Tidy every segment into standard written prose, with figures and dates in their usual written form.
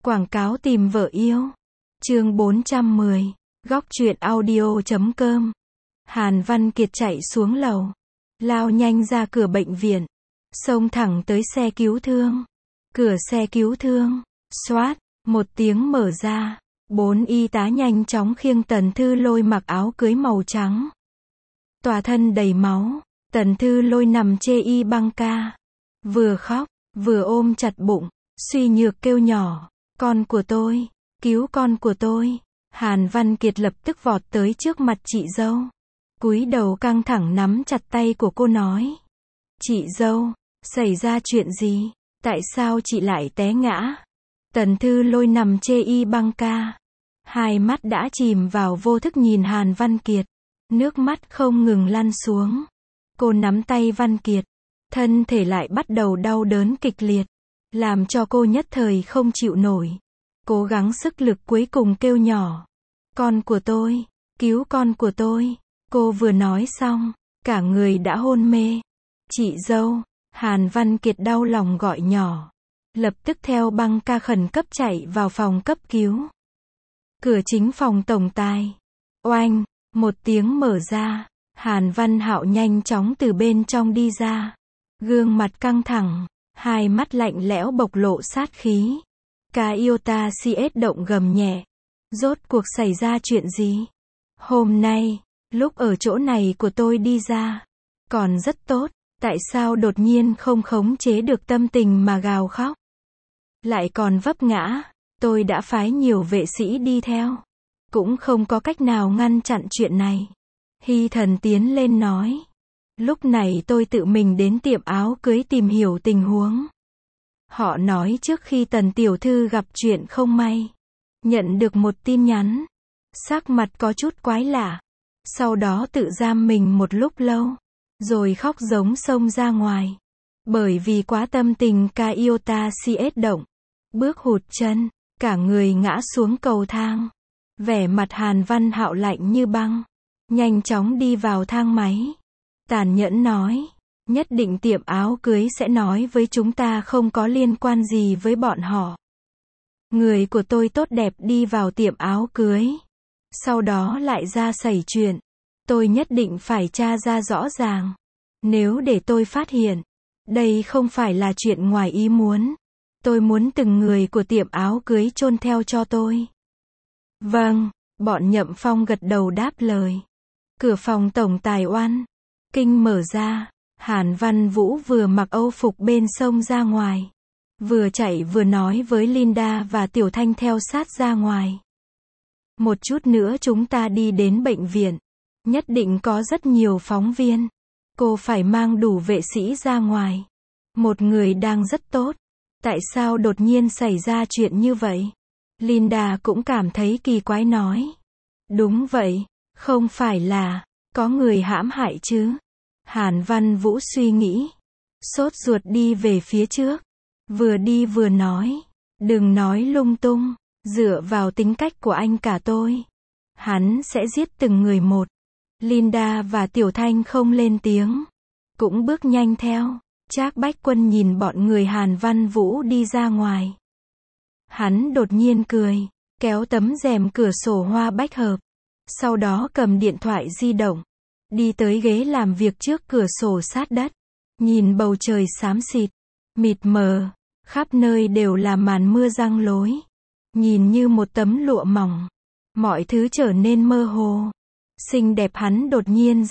Quảng cáo tìm vợ yêu. Chương 410. Góc truyện audio.com. Hàn Văn Kiệt chạy xuống lầu, lao nhanh ra cửa bệnh viện, xông thẳng tới xe cứu thương. Cửa xe cứu thương, xoát, một tiếng mở ra. 4 y tá nhanh chóng khiêng Tần Thư Lôi mặc áo cưới màu trắng, toàn thân đầy máu. Tần Thư Lôi nằm chê y băng ca, vừa khóc, vừa ôm chặt bụng, suy nhược kêu nhỏ, con của tôi, cứu con của tôi. Hàn Văn Kiệt lập tức vọt tới trước mặt chị dâu, cúi đầu căng thẳng nắm chặt tay của cô nói, chị dâu, xảy ra chuyện gì, tại sao chị lại té ngã? Tần Thư Lôi nằm chê y băng ca, hai mắt đã chìm vào vô thức nhìn Hàn Văn Kiệt, nước mắt không ngừng lăn xuống. Cô nắm tay Văn Kiệt, thân thể lại bắt đầu đau đớn kịch liệt, làm cho cô nhất thời không chịu nổi. Cố gắng sức lực cuối cùng kêu nhỏ, con của tôi, cứu con của tôi. Cô vừa nói xong, cả người đã hôn mê. Chị dâu, Hàn Văn Kiệt đau lòng gọi nhỏ, lập tức theo băng ca khẩn cấp chạy vào phòng cấp cứu. Cửa chính phòng tổng tài, oanh, một tiếng mở ra. Hàn Văn Hạo nhanh chóng từ bên trong đi ra, gương mặt căng thẳng, hai mắt lạnh lẽo bộc lộ sát khí. Toyota CS động gầm nhẹ, rốt cuộc xảy ra chuyện gì? Hôm nay, lúc ở chỗ này của tôi đi ra, còn rất tốt, tại sao đột nhiên không khống chế được tâm tình mà gào khóc? Lại còn vấp ngã, tôi đã phái nhiều vệ sĩ đi theo, cũng không có cách nào ngăn chặn chuyện này. Hy Thần tiến lên nói, lúc này tôi tự mình đến tiệm áo cưới tìm hiểu tình huống. Họ nói trước khi Tần tiểu thư gặp chuyện không may, nhận được một tin nhắn, sắc mặt có chút quái lạ, sau đó tự giam mình một lúc lâu, rồi khóc giống xông ra ngoài. Bởi vì quá tâm tình Toyota CS động, bước hụt chân, cả người ngã xuống cầu thang. Vẻ mặt Hàn Văn Hạo lạnh như băng, nhanh chóng đi vào thang máy, tàn nhẫn nói, nhất định tiệm áo cưới sẽ nói với chúng ta không có liên quan gì với bọn họ. Người của tôi tốt đẹp đi vào tiệm áo cưới, sau đó lại ra xảy chuyện, tôi nhất định phải tra ra rõ ràng. Nếu để tôi phát hiện, đây không phải là chuyện ngoài ý muốn, tôi muốn từng người của tiệm áo cưới chôn theo cho tôi. Vâng, bọn Nhậm Phong gật đầu đáp lời. Cửa phòng tổng tài Oan Kinh mở ra, Hàn Văn Vũ vừa mặc âu phục bên xông ra ngoài, vừa chạy vừa nói với Linda và Tiểu Thanh theo sát ra ngoài. Một chút nữa chúng ta đi đến bệnh viện, nhất định có rất nhiều phóng viên, cô phải mang đủ vệ sĩ ra ngoài. Một người đang rất tốt, tại sao đột nhiên xảy ra chuyện như vậy? Linda cũng cảm thấy kỳ quái nói, đúng vậy, không phải là có người hãm hại chứ? Hàn Văn Vũ suy nghĩ, sốt ruột đi về phía trước, vừa đi vừa nói, đừng nói lung tung, dựa vào tính cách của anh cả tôi, hắn sẽ giết từng người một. Linda và Tiểu Thanh không lên tiếng, cũng bước nhanh theo. Trác Bách Quân nhìn bọn người Hàn Văn Vũ đi ra ngoài, hắn đột nhiên cười, kéo tấm rèm cửa sổ hoa bách hợp, sau đó cầm điện thoại di động, đi tới ghế làm việc trước cửa sổ sát đất, nhìn bầu trời xám xịt, mịt mờ, khắp nơi đều là màn mưa giăng lối, nhìn như một tấm lụa mỏng, mọi thứ trở nên mơ hồ. Xinh đẹp hắn đột nhiên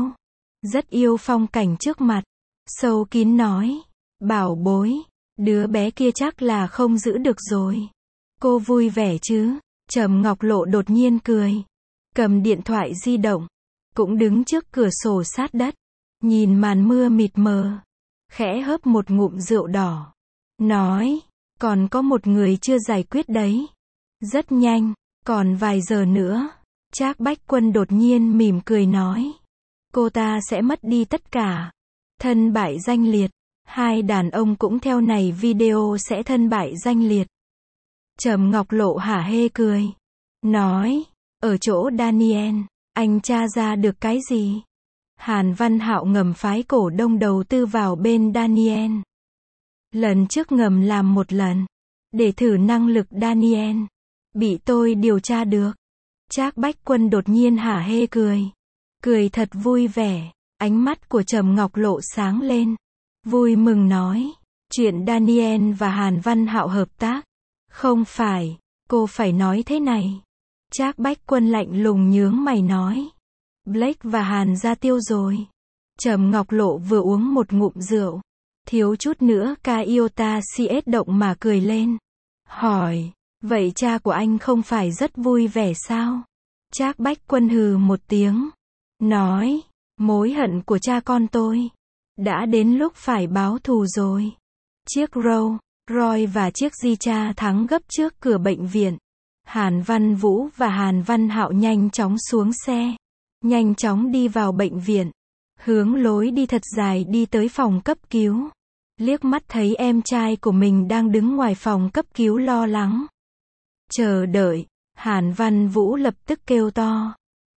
rất yêu phong cảnh trước mặt, sâu kín nói, bảo bối, đứa bé kia chắc là không giữ được rồi. Cô vui vẻ chứ? Trầm Ngọc Lộ đột nhiên cười, cầm điện thoại di động, cũng đứng trước cửa sổ sát đất, nhìn màn mưa mịt mờ, khẽ hớp một ngụm rượu đỏ, nói, còn có một người chưa giải quyết đấy. Rất nhanh, còn vài giờ nữa. Trác Bách Quân đột nhiên mỉm cười nói, cô ta sẽ mất đi tất cả, thân bại danh liệt, hai đàn ông cũng theo này video sẽ thân bại danh liệt. Trầm Ngọc Lộ hả hê cười, nói, ở chỗ Daniel, anh tra ra được cái gì? Hàn Văn Hạo ngầm phái cổ đông đầu tư vào bên Daniel. Lần trước ngầm làm một lần, để thử năng lực Daniel. Bị tôi điều tra được. Trác Bách Quân đột nhiên hả hê cười. Cười thật vui vẻ. Ánh mắt của Trầm Ngọc Lộ sáng lên. Vui mừng nói. Chuyện Daniel và Hàn Văn Hạo hợp tác. Không phải, cô phải nói thế này. Trác Bách Quân lạnh lùng nhướng mày nói. Blake và Hàn ra tiêu rồi. Trầm Ngọc Lộ vừa uống một ngụm rượu. Thiếu chút nữa ca iota CS động mà cười lên. Hỏi, vậy cha của anh không phải rất vui vẻ sao? Trác Bách Quân hừ một tiếng. Nói, mối hận của cha con tôi. Đã đến lúc phải báo thù rồi. Chiếc Rolls Royce và chiếc Jicha thắng gấp trước cửa bệnh viện. Hàn Văn Vũ và Hàn Văn Hạo nhanh chóng xuống xe. Nhanh chóng đi vào bệnh viện. Hướng lối đi thật dài đi tới phòng cấp cứu. Liếc mắt thấy em trai của mình đang đứng ngoài phòng cấp cứu lo lắng. Chờ đợi. Hàn Văn Vũ lập tức kêu to.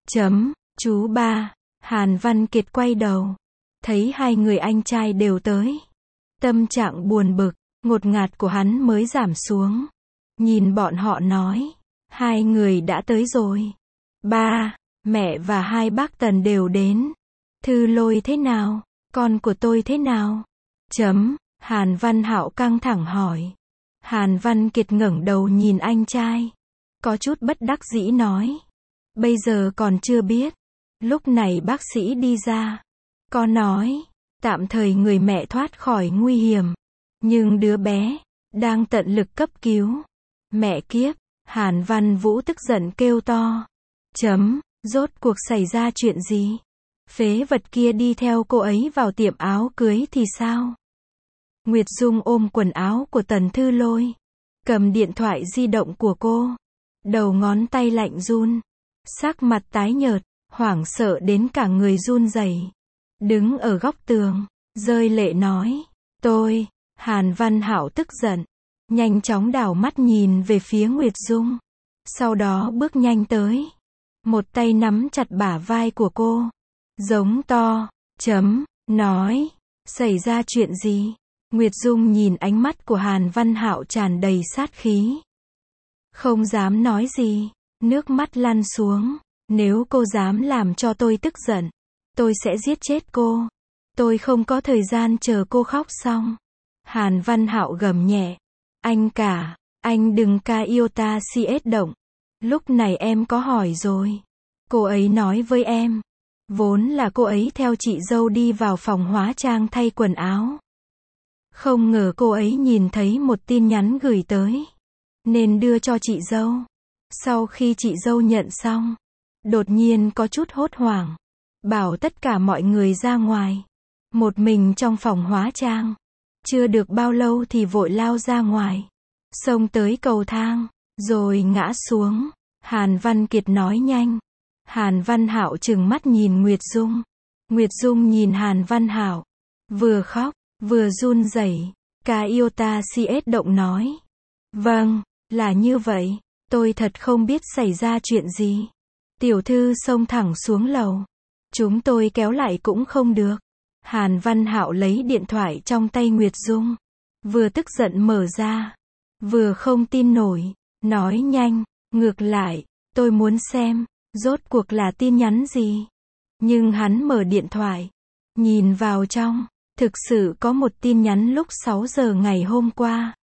Chú ba. Hàn Văn Kiệt quay đầu. Thấy hai người anh trai đều tới. Tâm trạng buồn bực, ngột ngạt của hắn mới giảm xuống. Nhìn bọn họ nói. Hai người đã tới rồi. Ba, mẹ và hai bác Tần đều đến. Thư Lôi thế nào? Con của tôi thế nào? Hàn Văn Hạo căng thẳng hỏi. Hàn Văn Kiệt ngẩng đầu nhìn anh trai. Có chút bất đắc dĩ nói. Bây giờ còn chưa biết. Lúc này bác sĩ đi ra. Có nói. Tạm thời người mẹ thoát khỏi nguy hiểm. Nhưng đứa bé. Đang tận lực cấp cứu. Mẹ kiếp. Hàn Văn Vũ tức giận kêu to. Rốt cuộc xảy ra chuyện gì? Phế vật kia đi theo cô ấy vào tiệm áo cưới thì sao? Nguyệt Dung ôm quần áo của Tần Thư Lôi. Cầm điện thoại di động của cô. Đầu ngón tay lạnh run. Sắc mặt tái nhợt. Hoảng sợ đến cả người run rẩy. Đứng ở góc tường. Rơi lệ nói. Tôi. Hàn Văn Hạo tức giận. Nhanh chóng đảo mắt nhìn về phía Nguyệt Dung. Sau đó bước nhanh tới. Một tay nắm chặt bả vai của cô. Giống to. Nói. Xảy ra chuyện gì? Nguyệt Dung nhìn ánh mắt của Hàn Văn Hạo tràn đầy sát khí. Không dám nói gì. Nước mắt lăn xuống. Nếu cô dám làm cho tôi tức giận, tôi sẽ giết chết cô. Tôi không có thời gian chờ cô khóc xong. Hàn Văn Hạo gầm nhẹ. Anh cả, anh đừng ca iota CS động. Lúc này em có hỏi rồi. Cô ấy nói với em. Vốn là cô ấy theo chị dâu đi vào phòng hóa trang thay quần áo. Không ngờ cô ấy nhìn thấy một tin nhắn gửi tới. Nên đưa cho chị dâu. Sau khi chị dâu nhận xong. Đột nhiên có chút hốt hoảng. Bảo tất cả mọi người ra ngoài. Một mình trong phòng hóa trang. Chưa được bao lâu thì vội lao ra ngoài. Xông tới cầu thang. Rồi ngã xuống. Hàn Văn Kiệt nói nhanh. Hàn Văn Hạo trừng mắt nhìn Nguyệt Dung. Nguyệt Dung nhìn Hàn Văn Hạo. Vừa khóc, vừa run rẩy. Ca iota CS động nói. Vâng, là như vậy. Tôi thật không biết xảy ra chuyện gì. Tiểu thư xông thẳng xuống lầu. Chúng tôi kéo lại cũng không được. Hàn Văn Hạo lấy điện thoại trong tay Nguyệt Dung. Vừa tức giận mở ra. Vừa không tin nổi. Nói nhanh. Ngược lại, tôi muốn xem. Rốt cuộc là tin nhắn gì? Nhưng hắn mở điện thoại. Nhìn vào trong. Thực sự có một tin nhắn lúc 6 giờ ngày hôm qua.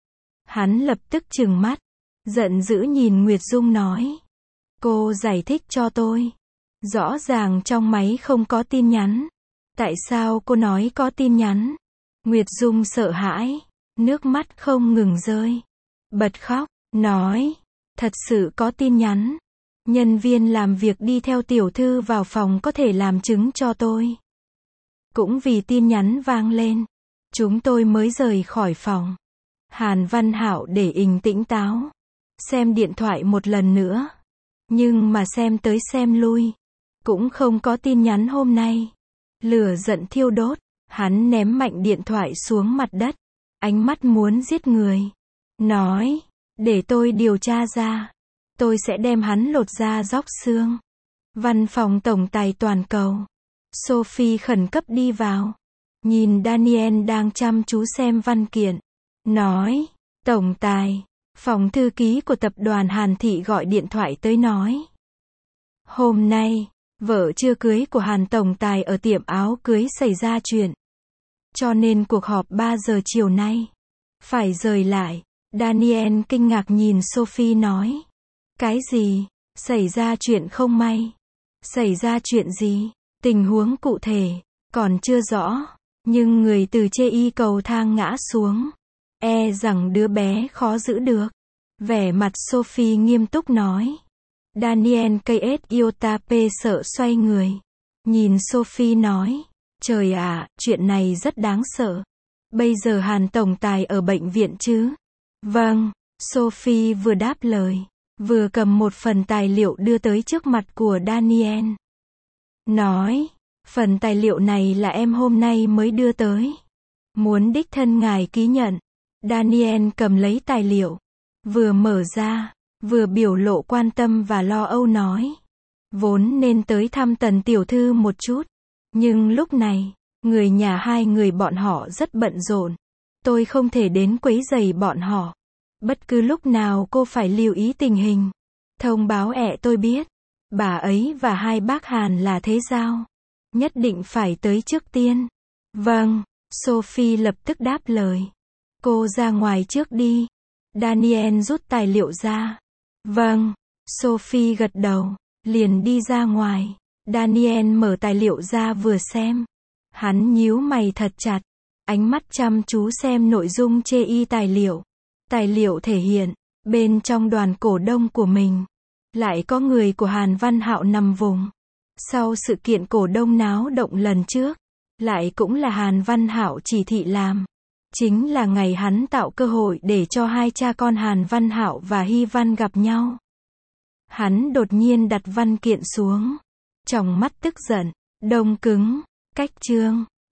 Hắn lập tức trừng mắt. Giận dữ nhìn Nguyệt Dung nói. Cô giải thích cho tôi. Rõ ràng trong máy không có tin nhắn. Tại sao cô nói có tin nhắn? Nguyệt Dung sợ hãi. Nước mắt không ngừng rơi. Bật khóc. Nói. Thật sự có tin nhắn. Nhân viên làm việc đi theo tiểu thư vào phòng có thể làm chứng cho tôi. Cũng vì tin nhắn vang lên. Chúng tôi mới rời khỏi phòng. Hàn Văn Hạo để bình tĩnh táo. Xem điện thoại một lần nữa. Nhưng mà xem tới xem lui. Cũng không có tin nhắn hôm nay. Lửa giận thiêu đốt. Hắn ném mạnh điện thoại xuống mặt đất. Ánh mắt muốn giết người. Nói. Để tôi điều tra ra. Tôi sẽ đem hắn lột da róc xương. Văn phòng tổng tài toàn cầu. Sophie khẩn cấp đi vào. Nhìn Daniel đang chăm chú xem văn kiện. Nói. Tổng tài, phòng thư ký của tập đoàn Hàn Thị gọi điện thoại tới nói. Hôm nay, vợ chưa cưới của Hàn tổng tài ở tiệm áo cưới xảy ra chuyện. Cho nên cuộc họp 3 giờ chiều nay phải rời lại. Daniel kinh ngạc nhìn Sophie nói. Cái gì? Xảy ra chuyện không may? Xảy ra chuyện gì? Tình huống cụ thể còn chưa rõ, nhưng người từ chê cầu thang ngã xuống. E rằng đứa bé khó giữ được. Vẻ mặt Sophie nghiêm túc nói. Daniel KS Iota P sợ xoay người. Nhìn Sophie nói. Trời ạ, chuyện này rất đáng sợ. Bây giờ Hàn tổng tài ở bệnh viện chứ? Vâng, Sophie vừa đáp lời, vừa cầm một phần tài liệu đưa tới trước mặt của Daniel. Nói, phần tài liệu này là em hôm nay mới đưa tới. Muốn đích thân ngài ký nhận. Daniel cầm lấy tài liệu, vừa mở ra, vừa biểu lộ quan tâm và lo âu nói. Vốn nên tới thăm Tần tiểu thư một chút, nhưng lúc này, người nhà hai người bọn họ rất bận rộn. Tôi không thể đến quấy rầy bọn họ. Bất cứ lúc nào cô phải lưu ý tình hình. Thông báo tôi biết. Bà ấy và hai bác Hàn là thế giao. Nhất định phải tới trước tiên. Vâng, Sophie lập tức đáp lời. Cô ra ngoài trước đi. Daniel rút tài liệu ra. Vâng, Sophie gật đầu, liền đi ra ngoài. Daniel mở tài liệu ra vừa xem. Hắn nhíu mày thật chặt, ánh mắt chăm chú xem nội dung chê tài liệu. Tài liệu thể hiện, bên trong đoàn cổ đông của mình, lại có người của Hàn Văn Hạo nằm vùng. Sau sự kiện cổ đông náo động lần trước, lại cũng là Hàn Văn Hạo chỉ thị làm. Chính là ngày hắn tạo cơ hội để cho hai cha con Hàn Văn Hạo và Hy Văn gặp nhau. Hắn đột nhiên đặt văn kiện xuống. Tròng mắt tức giận, đông cứng, cách chương.